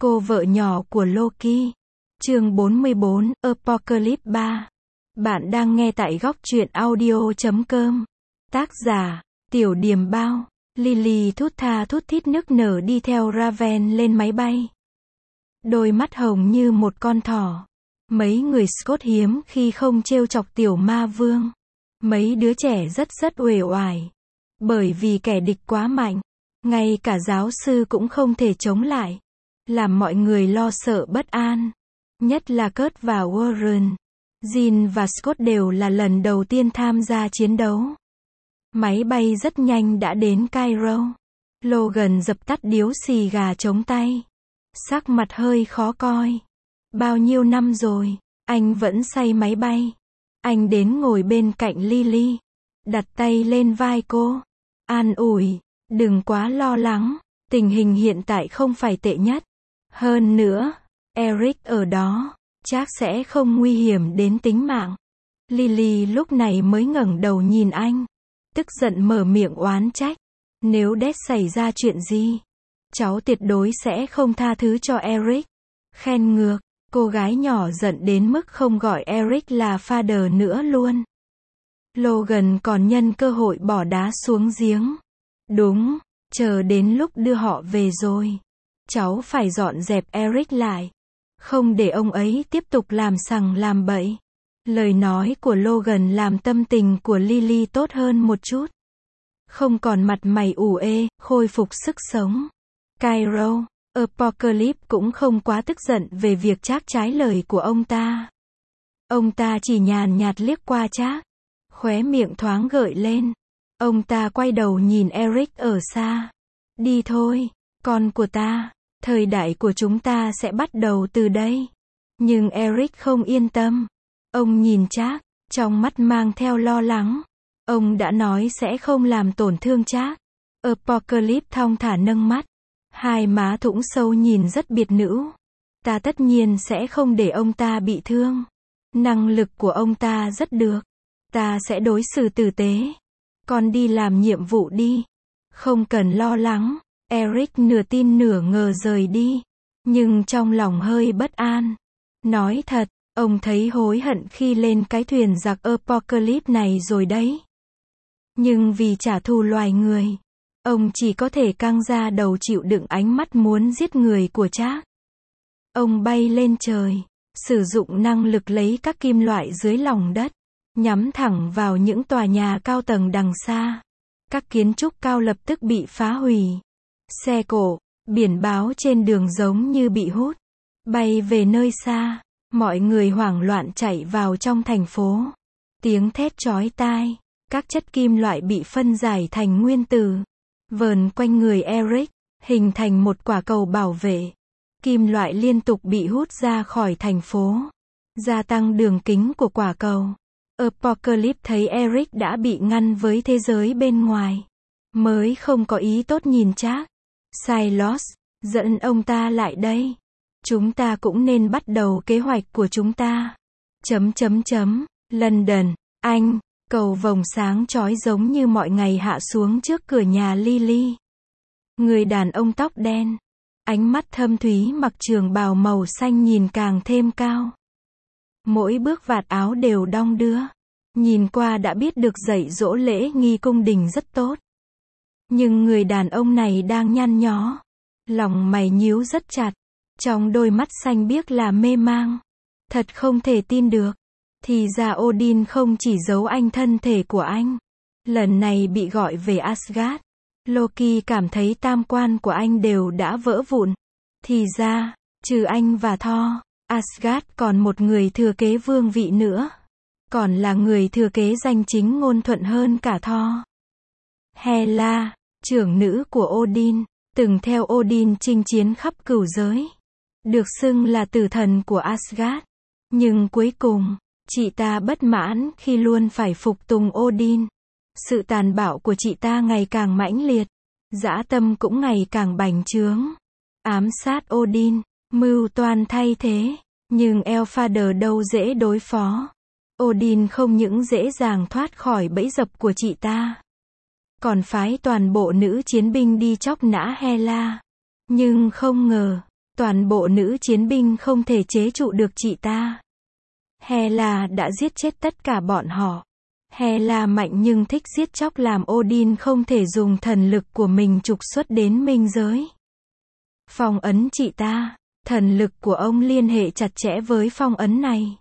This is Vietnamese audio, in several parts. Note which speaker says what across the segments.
Speaker 1: cô vợ nhỏ của Loki. Chương 44, Apocalypse 3. Bạn đang nghe tại góc truyện audio.com. Tác giả, Tiểu Điềm Bao. Lily thút tha thút thít nức nở đi theo Raven lên máy bay. Đôi mắt hồng như một con thỏ. Mấy người Scott hiếm khi không trêu chọc tiểu ma vương. Mấy đứa trẻ rất uể oải. Bởi vì kẻ địch quá mạnh. Ngay cả giáo sư cũng không thể chống lại. Làm mọi người lo sợ bất an. Nhất là Kurt và Warren. Jean và Scott đều là lần đầu tiên tham gia chiến đấu. Máy bay rất nhanh đã đến Cairo. Logan dập tắt điếu xì gà chống tay. Sắc mặt hơi khó coi. Bao nhiêu năm rồi, anh vẫn say máy bay. Anh đến ngồi bên cạnh Lily. Đặt tay lên vai cô. An ủi, đừng quá lo lắng. Tình hình hiện tại không phải tệ nhất. Hơn nữa, Eric ở đó, chắc sẽ không nguy hiểm đến tính mạng. Lily lúc này mới ngẩng đầu nhìn anh. Tức giận mở miệng oán trách. Nếu Dad xảy ra chuyện gì, cháu tuyệt đối sẽ không tha thứ cho Eric. Khen ngược, cô gái nhỏ giận đến mức không gọi Eric là father nữa luôn. Logan còn nhân cơ hội bỏ đá xuống giếng. Đúng, chờ đến lúc đưa họ về rồi. Cháu phải dọn dẹp Eric lại. Không để ông ấy tiếp tục làm sằng làm bậy. Lời nói của Logan làm tâm tình của Lily tốt hơn một chút. Không còn mặt mày ủ ê, khôi phục sức sống. Cairo, Apocalypse cũng không quá tức giận về việc Trác trái lời của ông ta. Ông ta chỉ nhàn nhạt liếc qua Trác. Khóe miệng thoáng gợi lên. Ông ta quay đầu nhìn Eric ở xa. Đi thôi, con của ta. Thời đại của chúng ta sẽ bắt đầu từ đây. Nhưng Eric không yên tâm. Ông nhìn Trác, trong mắt mang theo lo lắng. Ông đã nói sẽ không làm tổn thương Trác. Apocalypse thong thả nâng mắt. Hai má thủng sâu nhìn rất biệt nữ. Ta tất nhiên sẽ không để ông ta bị thương. Năng lực của ông ta rất được. Ta sẽ đối xử tử tế. Con đi làm nhiệm vụ đi. Không cần lo lắng. Eric nửa tin nửa ngờ rời đi. Nhưng trong lòng hơi bất an. Nói thật, ông thấy hối hận khi lên cái thuyền giặc Apocalypse này rồi đấy. Nhưng vì trả thù loài người, ông chỉ có thể căng ra đầu chịu đựng ánh mắt muốn giết người của Trác. Ông bay lên trời, sử dụng năng lực lấy các kim loại dưới lòng đất, nhắm thẳng vào những tòa nhà cao tầng đằng xa. Các kiến trúc cao lập tức bị phá hủy. Xe cộ, biển báo trên đường giống như bị hút, bay về nơi xa. Mọi người hoảng loạn chạy vào trong thành phố. Tiếng thét chói tai, các chất kim loại bị phân giải thành nguyên tử, vờn quanh người Eric, hình thành một quả cầu bảo vệ. Kim loại liên tục bị hút ra khỏi thành phố, gia tăng đường kính của quả cầu. Apocalypse thấy Eric đã bị ngăn với thế giới bên ngoài, mới không có ý tốt nhìn Trác. Silos, dẫn ông ta lại đây. Chúng ta cũng nên bắt đầu kế hoạch của chúng ta. London, Anh, cầu vồng sáng chói giống như mọi ngày hạ xuống trước cửa nhà Lily. Người đàn ông tóc đen, ánh mắt thâm thúy mặc trường bào màu xanh nhìn càng thêm cao. Mỗi bước vạt áo đều đong đưa. Nhìn qua đã biết được dạy dỗ lễ nghi cung đình rất tốt. Nhưng người đàn ông này đang nhăn nhó. Lòng mày nhíu rất chặt. Trong đôi mắt xanh biếc là mê mang. Thật không thể tin được. Thì ra Odin không chỉ giấu anh thân thể của anh. Lần này bị gọi về Asgard. Loki cảm thấy tam quan của anh đều đã vỡ vụn. Thì ra, trừ anh và Thor, Asgard còn một người thừa kế vương vị nữa. Còn là người thừa kế danh chính ngôn thuận hơn cả Thor. Hela, trưởng nữ của Odin, từng theo Odin chinh chiến khắp cửu giới. Được xưng là tử thần của Asgard. Nhưng cuối cùng, chị ta bất mãn khi luôn phải phục tùng Odin. Sự tàn bạo của chị ta ngày càng mãnh liệt. Dã tâm cũng ngày càng bành trướng. Ám sát Odin, mưu toan thay thế. Nhưng Elfather đâu dễ đối phó. Odin không những dễ dàng thoát khỏi bẫy dập của chị ta, còn phái toàn bộ nữ chiến binh đi chóc nã Hela. Nhưng không ngờ, Toàn bộ nữ chiến binh không thể chế trụ được chị ta. Hela đã giết chết tất cả bọn họ. Hela mạnh nhưng thích giết chóc làm Odin không thể dùng thần lực của mình trục xuất đến minh giới. Phong ấn chị ta. Thần lực của ông liên hệ chặt chẽ với phong ấn này.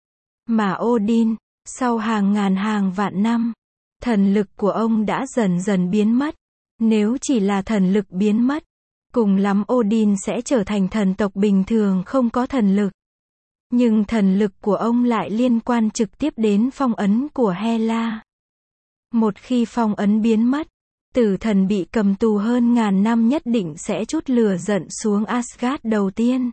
Speaker 1: Mà Odin, sau hàng ngàn hàng vạn năm, thần lực của ông đã dần dần biến mất. Nếu chỉ là thần lực biến mất, cùng lắm Odin sẽ trở thành thần tộc bình thường không có thần lực. Nhưng thần lực của ông lại liên quan trực tiếp đến phong ấn của Hela. Một khi phong ấn biến mất, tử thần bị cầm tù hơn ngàn năm nhất định sẽ trút lửa giận xuống Asgard đầu tiên.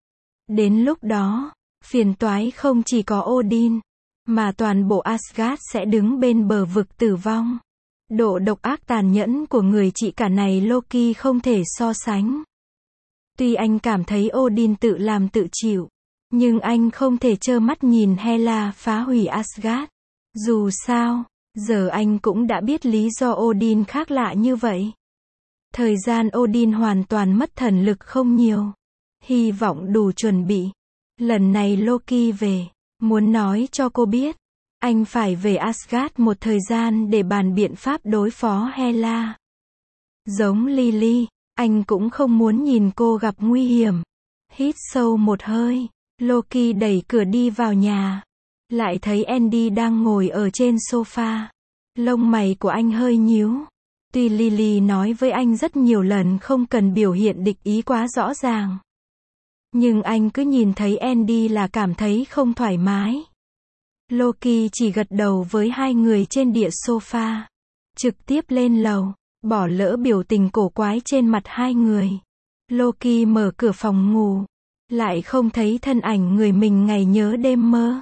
Speaker 1: Đến lúc đó, phiền toái không chỉ có Odin, mà toàn bộ Asgard sẽ đứng bên bờ vực tử vong. Độ độc ác tàn nhẫn của người chị cả này Loki không thể so sánh. Tuy anh cảm thấy Odin tự làm tự chịu, nhưng anh không thể trơ mắt nhìn Hela phá hủy Asgard. Dù sao, giờ anh cũng đã biết lý do Odin khác lạ như vậy. Thời gian Odin hoàn toàn mất thần lực không nhiều. Hy vọng đủ chuẩn bị. Lần này Loki về, muốn nói cho cô biết, anh phải về Asgard một thời gian để bàn biện pháp đối phó Hela. Giống Lily, anh cũng không muốn nhìn cô gặp nguy hiểm. Hít sâu một hơi, Loki đẩy cửa đi vào nhà. Lại thấy Andy đang ngồi ở trên sofa. Lông mày của anh hơi nhíu. Tuy Lily nói với anh rất nhiều lần không cần biểu hiện địch ý quá rõ ràng, nhưng anh cứ nhìn thấy Andy là cảm thấy không thoải mái. Loki chỉ gật đầu với hai người trên địa sofa, trực tiếp lên lầu, bỏ lỡ biểu tình cổ quái trên mặt hai người. Loki mở cửa phòng ngủ, lại không thấy thân ảnh người mình ngày nhớ đêm mơ.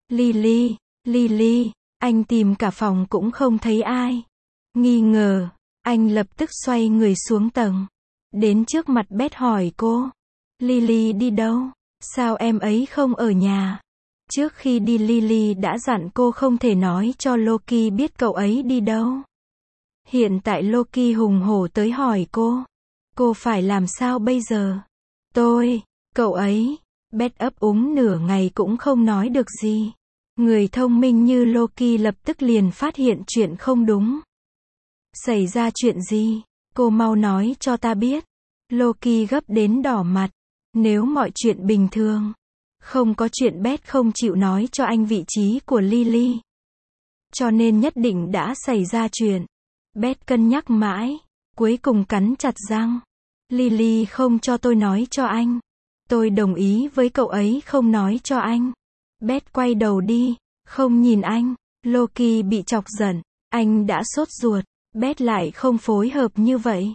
Speaker 1: Lily, anh tìm cả phòng cũng không thấy ai. Nghi ngờ, anh lập tức xoay người xuống tầng, đến trước mặt Beth hỏi cô, Lily đi đâu? Sao em ấy không ở nhà? Trước khi đi Lily đã dặn cô không thể nói cho Loki biết cậu ấy đi đâu. Hiện tại Loki hùng hổ tới hỏi cô phải làm sao bây giờ? Cậu ấy, Beth ấp úng nửa ngày cũng không nói được gì. Người thông minh như Loki lập tức liền phát hiện chuyện không đúng. Xảy ra chuyện gì? Cô mau nói cho ta biết. Loki gấp đến đỏ mặt. Nếu mọi chuyện bình thường, không có chuyện Beth không chịu nói cho anh vị trí của Lily. Cho nên nhất định đã xảy ra chuyện. Beth cân nhắc mãi, cuối cùng cắn chặt răng. Lily không cho tôi nói cho anh. Tôi đồng ý với cậu ấy không nói cho anh. Beth quay đầu đi, không nhìn anh. Loki bị chọc giận, anh đã sốt ruột, Beth lại không phối hợp như vậy.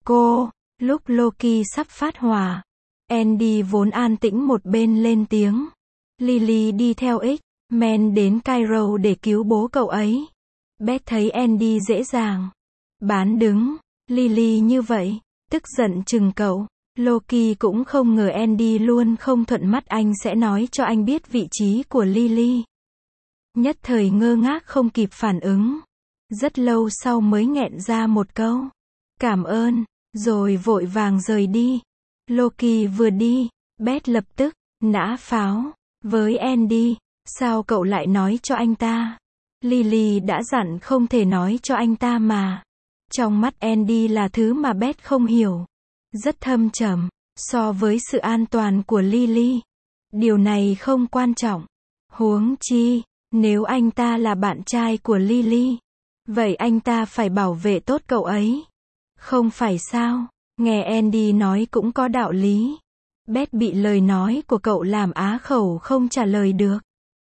Speaker 1: Lúc Loki sắp phát hỏa, Andy vốn an tĩnh một bên lên tiếng. Lily đi theo X-Men đến Cairo để cứu bố cậu ấy. Beth thấy Andy dễ dàng bán đứng Lily như vậy, tức giận chừng cậu. Loki cũng không ngờ Andy luôn không thuận mắt anh sẽ nói cho anh biết vị trí của Lily. Nhất thời ngơ ngác không kịp phản ứng. Rất lâu sau mới nghẹn ra một câu. Cảm ơn, rồi vội vàng rời đi. Loki vừa đi, Beth lập tức nã pháo với Andy. Sao cậu lại nói cho anh ta? Lily đã dặn không thể nói cho anh ta mà. Trong mắt Andy là thứ mà Beth không hiểu. Rất thâm trầm, so với sự an toàn của Lily. Điều này không quan trọng. Huống chi, nếu anh ta là bạn trai của Lily, vậy anh ta phải bảo vệ tốt cậu ấy. Không phải sao? Nghe Andy nói cũng có đạo lý. Beth bị lời nói của cậu làm á khẩu không trả lời được.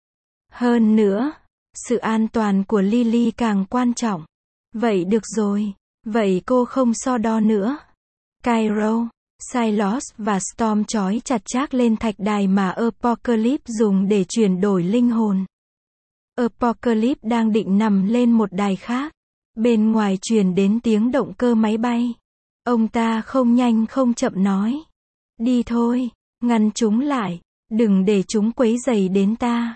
Speaker 1: Hơn nữa, sự an toàn của Lily càng quan trọng. Vậy được rồi, vậy cô không so đo nữa. Cairo, Psylocke và Storm trói chặt Jack lên thạch đài mà Apocalypse dùng để chuyển đổi linh hồn. Apocalypse đang định nằm lên một đài khác. Bên ngoài truyền đến tiếng động cơ máy bay. Ông ta không nhanh không chậm nói. Đi thôi, ngăn chúng lại, đừng để chúng quấy rầy đến ta.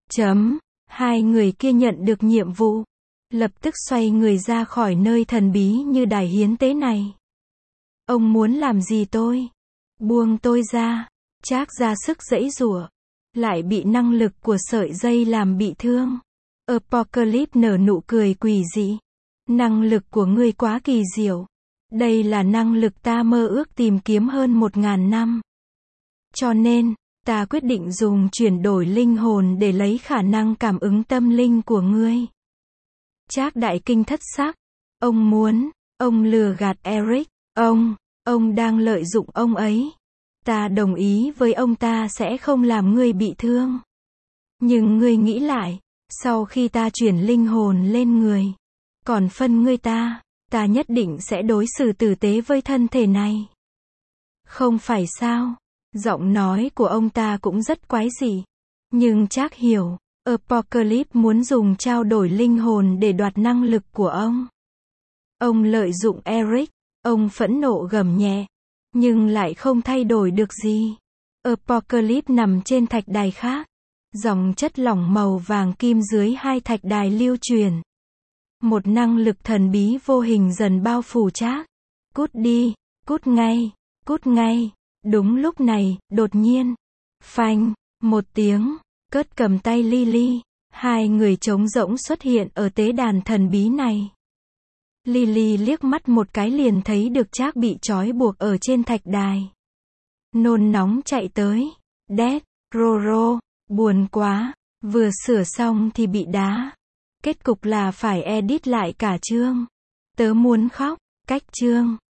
Speaker 1: Hai người kia nhận được nhiệm vụ, lập tức xoay người ra khỏi nơi thần bí như đài hiến tế này. Ông muốn làm gì tôi? Buông tôi ra. Trác ra sức giãy giụa, lại bị năng lực của sợi dây làm bị thương. Apocalypse nở nụ cười quỷ dị. Năng lực của ngươi quá kỳ diệu. Đây là năng lực ta mơ ước tìm kiếm hơn 1000 năm. Cho nên, ta quyết định dùng chuyển đổi linh hồn để lấy khả năng cảm ứng tâm linh của ngươi. Trác đại kinh thất sắc. Ông lừa gạt Eric. Ông đang lợi dụng ông ấy. Ta đồng ý với ông ta sẽ không làm ngươi bị thương. Nhưng ngươi nghĩ lại, sau khi ta chuyển linh hồn lên người, còn phân ngươi ta nhất định sẽ đối xử tử tế với thân thể này. Không phải sao? Giọng nói của ông ta cũng rất quái dị. Nhưng Trác hiểu, Apocalypse muốn dùng trao đổi linh hồn để đoạt năng lực của ông. Ông lợi dụng Eric. Ông phẫn nộ gầm nhẹ, nhưng lại không thay đổi được gì. Apocalypse nằm trên thạch đài khác. Dòng chất lỏng màu vàng kim dưới hai thạch đài lưu truyền. Một năng lực thần bí vô hình dần bao phủ Trác. Cút đi, cút ngay, cút ngay. Đúng lúc này, đột nhiên, phanh, một tiếng, Kurt cầm tay Lily. Hai người trống rỗng xuất hiện ở tế đàn thần bí này. Lily liếc mắt một cái liền thấy được Trác bị trói buộc ở trên thạch đài. Nôn nóng chạy tới. Đét, Roro, buồn quá, vừa sửa xong thì bị đá. Kết cục là phải edit lại cả chương. Tớ muốn khóc. Cách chương